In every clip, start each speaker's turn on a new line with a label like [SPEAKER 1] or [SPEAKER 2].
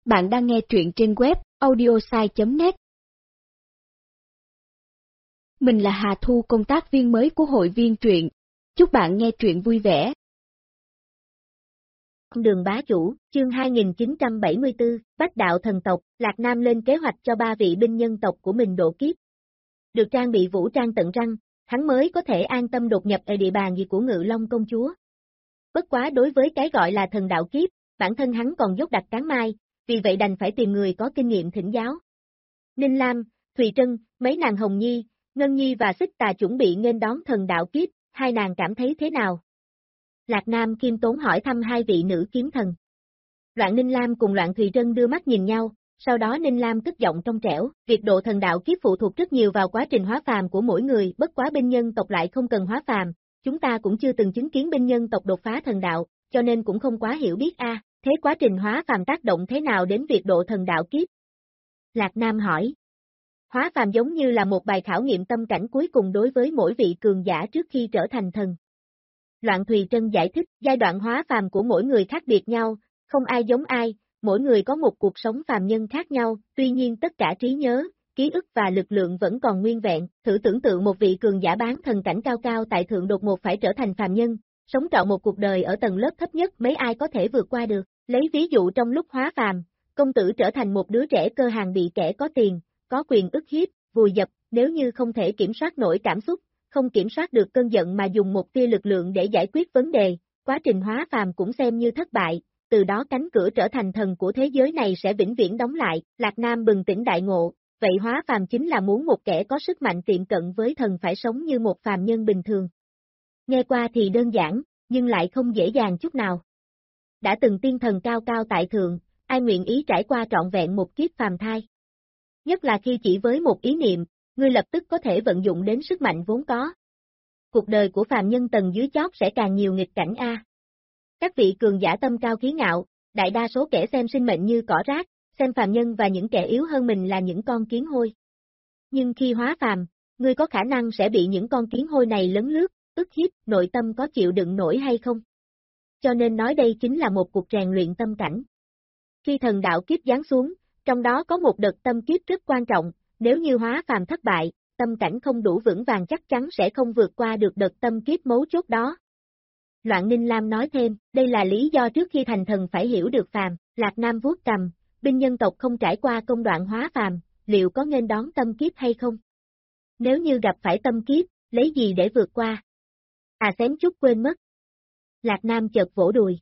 [SPEAKER 1] Bạn đang nghe truyện trên web audiosai.net. Mình là Hà Thu, công tác viên mới của hội viên truyện. Chúc bạn nghe truyện vui vẻ.
[SPEAKER 2] Đường bá chủ, chương 2974, Bách đạo thần tộc. Lạc Nam lên kế hoạch cho 3 vị binh nhân tộc của mình độ kiếp. Được trang bị vũ trang tận răng, hắn mới có thể an tâm đột nhập ở địa bàn gì của Ngự Long công chúa. Bất quá đối với cái gọi là thần đạo kiếp, bản thân hắn còn dốt đặc cán mai, vì vậy đành phải tìm người có kinh nghiệm thỉnh giáo. Ninh Lam, Thùy Trân, mấy nàng Hồng Nhi, Ngân Nhi và Xích Tà chuẩn bị nghênh đón thần đạo kiếp, hai nàng cảm thấy thế nào? Lạc Nam khiêm tốn hỏi thăm hai vị nữ kiếm thần. Loạn Ninh Lam cùng Loạn Thùy Trân đưa mắt nhìn nhau, sau đó Ninh Lam cất giọng trong trẻo, việc độ thần đạo kiếp phụ thuộc rất nhiều vào quá trình hóa phàm của mỗi người, bất quá binh nhân tộc lại không cần hóa phàm, chúng ta cũng chưa từng chứng kiến binh nhân tộc đột phá thần đạo, cho nên cũng không quá hiểu biết thế quá trình hóa phàm tác động thế nào đến việc độ thần đạo kiếp? Lạc Nam hỏi. Hóa phàm giống như là một bài khảo nghiệm tâm cảnh cuối cùng đối với mỗi vị cường giả trước khi trở thành thần. Loạn Thùy Trân giải thích, giai đoạn hóa phàm của mỗi người khác biệt nhau, không ai giống ai, mỗi người có một cuộc sống phàm nhân khác nhau, tuy nhiên tất cả trí nhớ, ký ức và lực lượng vẫn còn nguyên vẹn. Thử tưởng tượng một vị cường giả bán thần cảnh cao cao tại thượng đột ngột phải trở thành phàm nhân, sống trọn một cuộc đời ở tầng lớp thấp nhất, mấy ai có thể vượt qua được. Lấy ví dụ trong lúc hóa phàm, công tử trở thành một đứa trẻ cơ hàng bị kẻ có tiền, có quyền ức hiếp, vùi dập, nếu như không thể kiểm soát nổi cảm xúc, không kiểm soát được cơn giận mà dùng một tia lực lượng để giải quyết vấn đề, quá trình hóa phàm cũng xem như thất bại, từ đó cánh cửa trở thành thần của thế giới này sẽ vĩnh viễn đóng lại. Lạc Nam bừng tỉnh đại ngộ, vậy hóa phàm chính là muốn một kẻ có sức mạnh tiệm cận với thần phải sống như một phàm nhân bình thường. Nghe qua thì đơn giản, nhưng lại không dễ dàng chút nào. Đã từng tiên thần cao cao tại thượng, ai nguyện ý trải qua trọn vẹn một kiếp phàm thai. Nhất là khi chỉ với một ý niệm, ngươi lập tức có thể vận dụng đến sức mạnh vốn có. Cuộc đời của phàm nhân tầng dưới chót sẽ càng nhiều nghịch cảnh Các vị cường giả tâm cao khí ngạo, đại đa số kẻ xem sinh mệnh như cỏ rác, xem phàm nhân và những kẻ yếu hơn mình là những con kiến hôi. Nhưng khi hóa phàm, ngươi có khả năng sẽ bị những con kiến hôi này lấn lướt, ức hiếp, nội tâm có chịu đựng nổi hay không? Cho nên nói đây chính là một cuộc rèn luyện tâm cảnh. Khi thần đạo kiếp giáng xuống, trong đó có một đợt tâm kiếp rất quan trọng, nếu như hóa phàm thất bại, tâm cảnh không đủ vững vàng chắc chắn sẽ không vượt qua được đợt tâm kiếp mấu chốt đó. Loạn Ninh Lam nói thêm, đây là lý do trước khi thành thần phải hiểu được phàm. Lạc Nam vuốt cầm, binh nhân tộc không trải qua công đoạn hóa phàm, liệu có nghênh đón tâm kiếp hay không? Nếu như gặp phải tâm kiếp, lấy gì để vượt qua? Xém chút quên mất. Lạc Nam chợt vỗ đùi.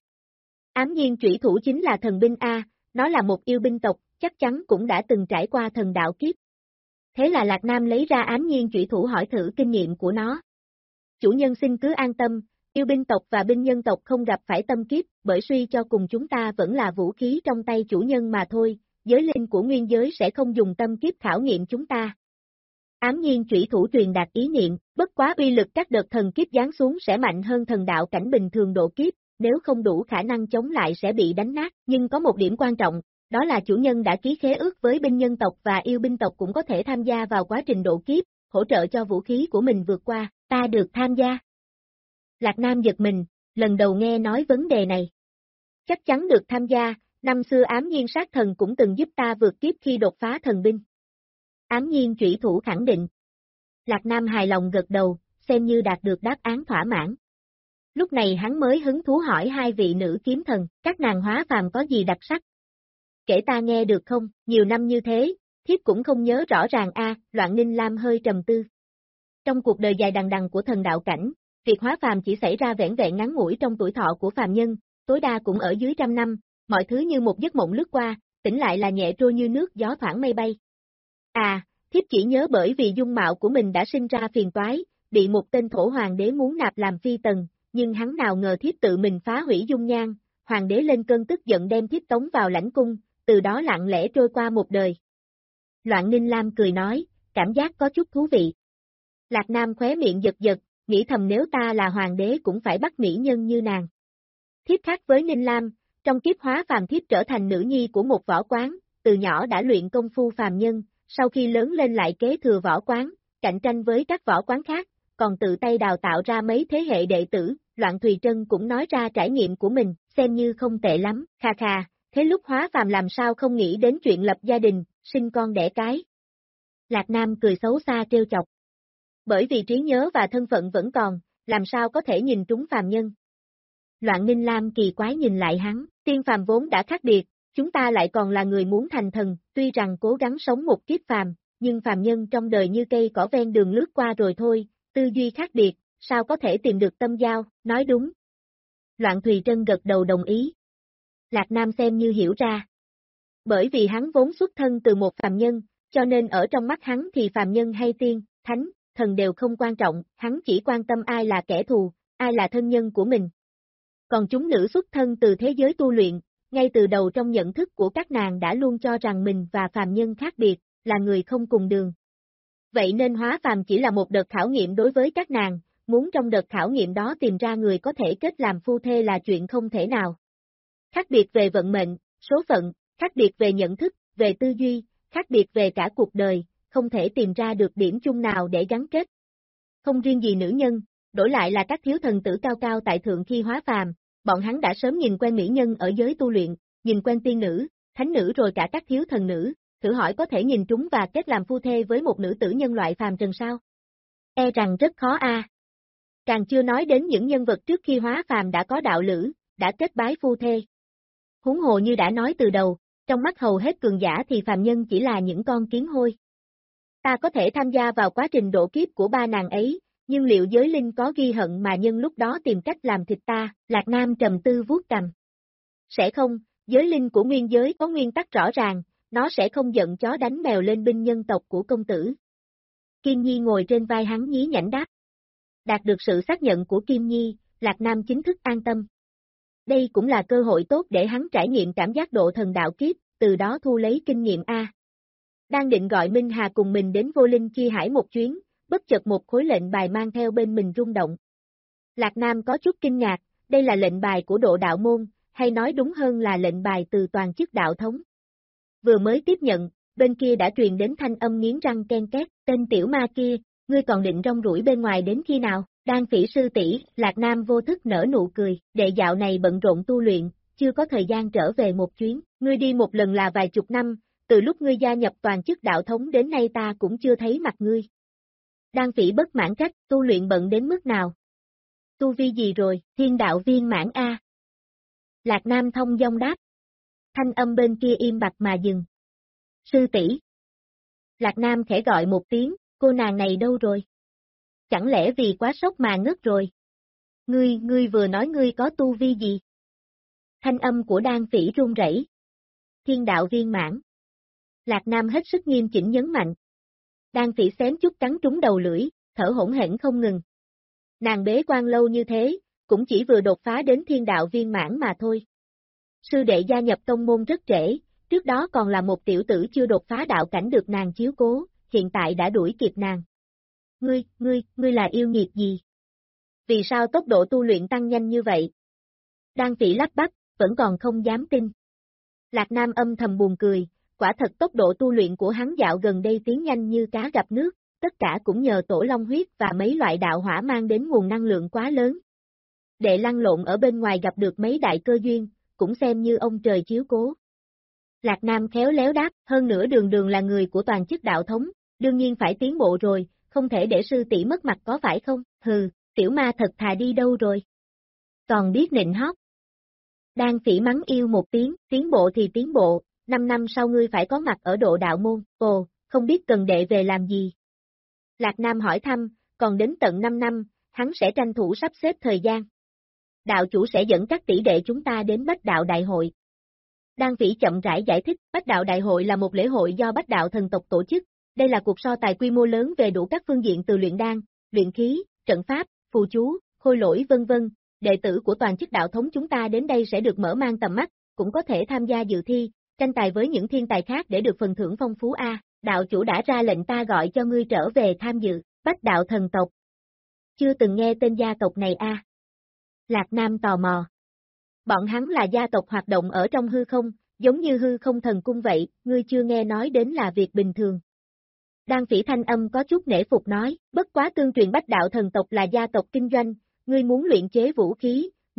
[SPEAKER 2] Ám Nhiên Chủy Thủ chính là thần binh nó là một yêu binh tộc, chắc chắn cũng đã từng trải qua thần đạo kiếp. Thế là Lạc Nam lấy ra Ám Nhiên Chủy Thủ hỏi thử kinh nghiệm của nó. Chủ nhân xin cứ an tâm, yêu binh tộc và binh nhân tộc không gặp phải tâm kiếp, bởi suy cho cùng chúng ta vẫn là vũ khí trong tay chủ nhân mà thôi, giới linh của nguyên giới sẽ không dùng tâm kiếp khảo nghiệm chúng ta. Ám Nhiên Chủy Thủ truyền đạt ý niệm, bất quá uy lực các đợt thần kiếp giáng xuống sẽ mạnh hơn thần đạo cảnh bình thường độ kiếp, nếu không đủ khả năng chống lại sẽ bị đánh nát, nhưng có một điểm quan trọng, đó là chủ nhân đã ký khế ước với binh nhân tộc và yêu binh tộc cũng có thể tham gia vào quá trình độ kiếp, hỗ trợ cho vũ khí của mình vượt qua, ta được tham gia. Lạc Nam giật mình, lần đầu nghe nói vấn đề này. Chắc chắn được tham gia, năm xưa Ám Nhiên sát thần cũng từng giúp ta vượt kiếp khi đột phá thần binh. Ám Nhiên Chủy Thủ khẳng định. Lạc Nam hài lòng gật đầu, xem như đạt được đáp án thỏa mãn. Lúc này hắn mới hứng thú hỏi hai vị nữ kiếm thần, các nàng hóa phàm có gì đặc sắc? Kể ta nghe được không, nhiều năm như thế, thiếp cũng không nhớ rõ ràng Loạn Ninh Lam hơi trầm tư. Trong cuộc đời dài đằng đằng của thần đạo cảnh, việc hóa phàm chỉ xảy ra vẻn vẹn ngắn ngủi trong tuổi thọ của phàm nhân, tối đa cũng ở dưới 100 năm, mọi thứ như một giấc mộng lướt qua, tỉnh lại là nhẹ trôi như nước gió thoảng mây bay. Thiếp chỉ nhớ bởi vì dung mạo của mình đã sinh ra phiền toái, bị một tên thổ hoàng đế muốn nạp làm phi tần, nhưng hắn nào ngờ thiếp tự mình phá hủy dung nhan, hoàng đế lên cơn tức giận đem thiếp tống vào lãnh cung, từ đó lặng lẽ trôi qua một đời. Loạn Ninh Lam cười nói, cảm giác có chút thú vị. Lạc Nam khóe miệng giật giật, nghĩ thầm nếu ta là hoàng đế cũng phải bắt mỹ nhân như nàng. Thiếp khác với Ninh Lam, trong kiếp hóa phàm thiếp trở thành nữ nhi của một võ quán, từ nhỏ đã luyện công phu phàm nhân, sau khi lớn lên lại kế thừa võ quán, cạnh tranh với các võ quán khác, còn tự tay đào tạo ra mấy thế hệ đệ tử. Loạn Thùy Trân cũng nói ra trải nghiệm của mình, xem như không tệ lắm, khà khà, thế lúc hóa phàm làm sao không nghĩ đến chuyện lập gia đình, sinh con đẻ cái. Lạc Nam cười xấu xa trêu chọc. Bởi vì trí nhớ và thân phận vẫn còn, làm sao có thể nhìn trúng phàm nhân. Loạn Ninh Lam kỳ quái nhìn lại hắn, tiên phàm vốn đã khác biệt, chúng ta lại còn là người muốn thành thần, tuy rằng cố gắng sống một kiếp phàm, nhưng phàm nhân trong đời như cây cỏ ven đường lướt qua rồi thôi, tư duy khác biệt, sao có thể tìm được tâm giao, nói đúng. Loạn Thùy Trân gật đầu đồng ý. Lạc Nam xem như hiểu ra. Bởi vì hắn vốn xuất thân từ một phàm nhân, cho nên ở trong mắt hắn thì phàm nhân hay tiên, thánh, thần đều không quan trọng, hắn chỉ quan tâm ai là kẻ thù, ai là thân nhân của mình. Còn chúng nữ xuất thân từ thế giới tu luyện, ngay từ đầu trong nhận thức của các nàng đã luôn cho rằng mình và phàm nhân khác biệt, là người không cùng đường. Vậy nên hóa phàm chỉ là một đợt khảo nghiệm đối với các nàng, muốn trong đợt khảo nghiệm đó tìm ra người có thể kết làm phu thê là chuyện không thể nào. Khác biệt về vận mệnh, số phận, khác biệt về nhận thức, về tư duy, khác biệt về cả cuộc đời, không thể tìm ra được điểm chung nào để gắn kết. Không riêng gì nữ nhân, đổi lại là các thiếu thần tử cao cao tại thượng khi hóa phàm, bọn hắn đã sớm nhìn quen mỹ nhân ở giới tu luyện, nhìn quen tiên nữ, thánh nữ rồi cả các thiếu thần nữ, thử hỏi có thể nhìn trúng và kết làm phu thê với một nữ tử nhân loại phàm trần sao? E rằng rất khó a. Càng chưa nói đến những nhân vật trước khi hóa phàm đã có đạo lữ, đã kết bái phu thê. Huống hồ như đã nói từ đầu, trong mắt hầu hết cường giả thì phàm nhân chỉ là những con kiến hôi. Ta có thể tham gia vào quá trình độ kiếp của ba nàng ấy, nhưng liệu giới linh có ghi hận mà nhân lúc đó tìm cách làm thịt ta? Lạc Nam trầm tư vuốt cằm. Sẽ không, giới linh của nguyên giới có nguyên tắc rõ ràng, nó sẽ không giận chó đánh mèo lên binh nhân tộc của công tử. Kim Nhi ngồi trên vai hắn nhí nhảnh đáp. Đạt được sự xác nhận của Kim Nhi, Lạc Nam chính thức an tâm. Đây cũng là cơ hội tốt để hắn trải nghiệm cảm giác độ thần đạo kiếp, từ đó thu lấy kinh nghiệm A. Đang định gọi Minh Hà cùng mình đến Vô Linh Chi Hải một chuyến, bất chợt một khối lệnh bài mang theo bên mình rung động. Lạc Nam có chút kinh ngạc, đây là lệnh bài của độ đạo môn, hay nói đúng hơn là lệnh bài từ toàn chức đạo thống. Vừa mới tiếp nhận, bên kia đã truyền đến thanh âm nghiến răng ken két, tên tiểu ma kia, ngươi còn định rong ruổi bên ngoài đến khi nào? Đan Phỉ sư tỷ, Lạc Nam vô thức nở nụ cười, đệ dạo này bận rộn tu luyện, chưa có thời gian trở về một chuyến, ngươi đi một lần là vài chục năm, từ lúc ngươi gia nhập toàn chức đạo thống đến nay ta cũng chưa thấy mặt ngươi. Đan Phỉ bất mãn trách, tu luyện bận đến mức nào? Tu vi gì rồi, thiên đạo viên mãn A. Lạc Nam thông dong đáp. Thanh âm bên kia im bặt mà dừng. Sư tỷ. Lạc Nam khẽ gọi một tiếng, cô nàng này đâu rồi? Chẳng lẽ vì quá sốc mà ngất rồi? Ngươi vừa nói ngươi có tu vi gì? Thanh âm của Đan Phỉ run rẩy. Thiên đạo viên mãn. Lạc Nam hết sức nghiêm chỉnh nhấn mạnh. Đan Phỉ xém chút cắn trúng đầu lưỡi, thở hổn hển không ngừng. Nàng bế quan lâu như thế, cũng chỉ vừa đột phá đến thiên đạo viên mãn mà thôi. Sư đệ gia nhập tông môn rất trễ, trước đó còn là một tiểu tử chưa đột phá đạo cảnh được nàng chiếu cố, hiện tại đã đuổi kịp nàng. Ngươi là yêu nghiệt gì? Vì sao tốc độ tu luyện tăng nhanh như vậy? Đan Phỉ lắp bắp, vẫn còn không dám tin. Lạc Nam âm thầm buồn cười, quả thật tốc độ tu luyện của hắn dạo gần đây tiến nhanh như cá gặp nước, tất cả cũng nhờ tổ long huyết và mấy loại đạo hỏa mang đến nguồn năng lượng quá lớn. Đệ lăn lộn ở bên ngoài gặp được mấy đại cơ duyên, cũng xem như ông trời chiếu cố. Lạc Nam khéo léo đáp, hơn nữa đường là người của toàn chức đạo thống, đương nhiên phải tiến bộ rồi, không thể để sư tỷ mất mặt có phải không? Hừ, tiểu ma thật thà đi đâu rồi? Còn biết nịnh hót. Đan Phỉ mắng yêu một tiếng, tiến bộ thì tiến bộ, 5 năm sau ngươi phải có mặt ở độ đạo môn, ồ, không biết cần đệ về làm gì? Lạc Nam hỏi thăm, còn đến tận 5 năm, hắn sẽ tranh thủ sắp xếp thời gian. Đạo chủ sẽ dẫn các tỷ đệ chúng ta đến Bách Đạo Đại hội. Đan Phỉ chậm rãi giải thích, Bách Đạo Đại hội là một lễ hội do Bách Đạo thần tộc tổ chức, đây là cuộc so tài quy mô lớn về đủ các phương diện từ luyện đan, luyện khí, trận pháp, phù chú, khôi lỗi vân vân. Đệ tử của toàn chức đạo thống chúng ta đến đây sẽ được mở mang tầm mắt, cũng có thể tham gia dự thi, tranh tài với những thiên tài khác để được phần thưởng phong phú a. Đạo chủ đã ra lệnh ta gọi cho ngươi trở về tham dự, Bách Đạo thần tộc. Chưa từng nghe tên gia tộc này a. Lạc Nam tò mò. Bọn hắn là gia tộc hoạt động ở trong hư không, giống như hư không thần cung vậy, ngươi chưa nghe nói đến là việc bình thường. Đan Phỉ thanh âm có chút nể phục nói, bất quá tương truyền Bách Đạo thần tộc là gia tộc kinh doanh, ngươi muốn luyện chế vũ khí,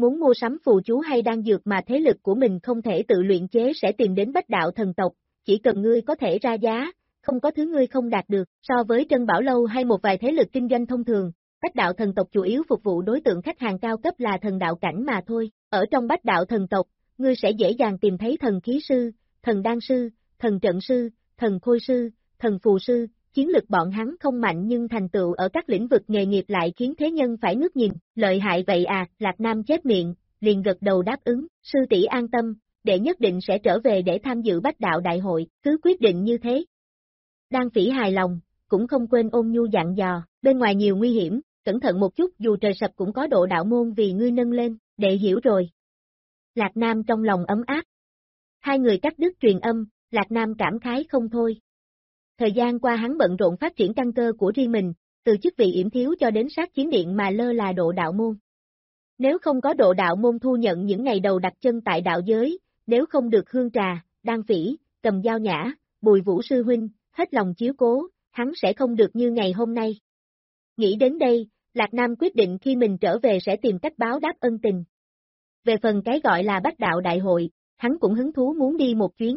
[SPEAKER 2] muốn mua sắm phù chú hay đan dược mà thế lực của mình không thể tự luyện chế sẽ tìm đến Bách Đạo Thần Tộc, chỉ cần ngươi có thể ra giá, không có thứ ngươi không đạt được. So với Trân Bảo Lâu hay một vài thế lực kinh doanh thông thường, Bách Đạo Thần Tộc chủ yếu phục vụ đối tượng khách hàng cao cấp là thần đạo cảnh mà thôi. Ở trong Bách Đạo Thần Tộc, ngươi sẽ dễ dàng tìm thấy thần khí sư, thần đan sư, thần trận sư, thần khôi sư, thần phù sư. Chiến lực bọn hắn không mạnh nhưng thành tựu ở các lĩnh vực nghề nghiệp lại khiến thế nhân phải ngước nhìn. Lợi hại vậy à, Lạc Nam chép miệng, liền gật đầu đáp ứng. Sư tỷ an tâm, đệ nhất định sẽ trở về để tham dự Bách Đạo Đại hội, cứ quyết định như thế. Đan Phỉ hài lòng, cũng không quên ôn nhu dặn dò, bên ngoài nhiều nguy hiểm, cẩn thận một chút, dù trời sập cũng có độ đạo môn vì ngươi nâng lên, đệ hiểu rồi. Lạc Nam trong lòng ấm áp. Hai người cắt đứt truyền âm, Lạc Nam cảm khái không thôi. Thời gian qua hắn bận rộn phát triển căn cơ của riêng mình, từ chức vị yểm thiếu cho đến sát chiến điện mà lơ là độ đạo môn. Nếu không có độ đạo môn thu nhận những ngày đầu đặt chân tại đạo giới, nếu không được Hương Trà, Đan Phỉ, Cầm Dao Nhã, Bùi Vũ Sư Huynh, hết lòng chiếu cố, hắn sẽ không được như ngày hôm nay. Nghĩ đến đây, Lạc Nam quyết định khi mình trở về sẽ tìm cách báo đáp ân tình. Về phần cái gọi là Bách Đạo Đại hội, hắn cũng hứng thú muốn đi một chuyến.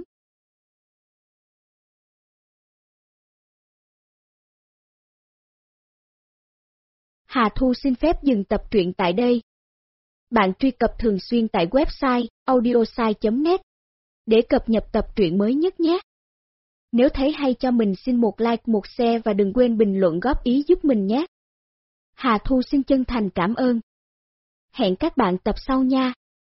[SPEAKER 1] Hà Thu xin phép dừng tập truyện tại đây. Bạn truy cập thường xuyên tại website audiosai.net để cập nhật tập truyện mới nhất nhé. Nếu thấy hay cho mình xin một like, một share và đừng quên bình luận góp ý giúp mình nhé. Hà Thu xin chân thành cảm ơn. Hẹn các bạn tập sau nha.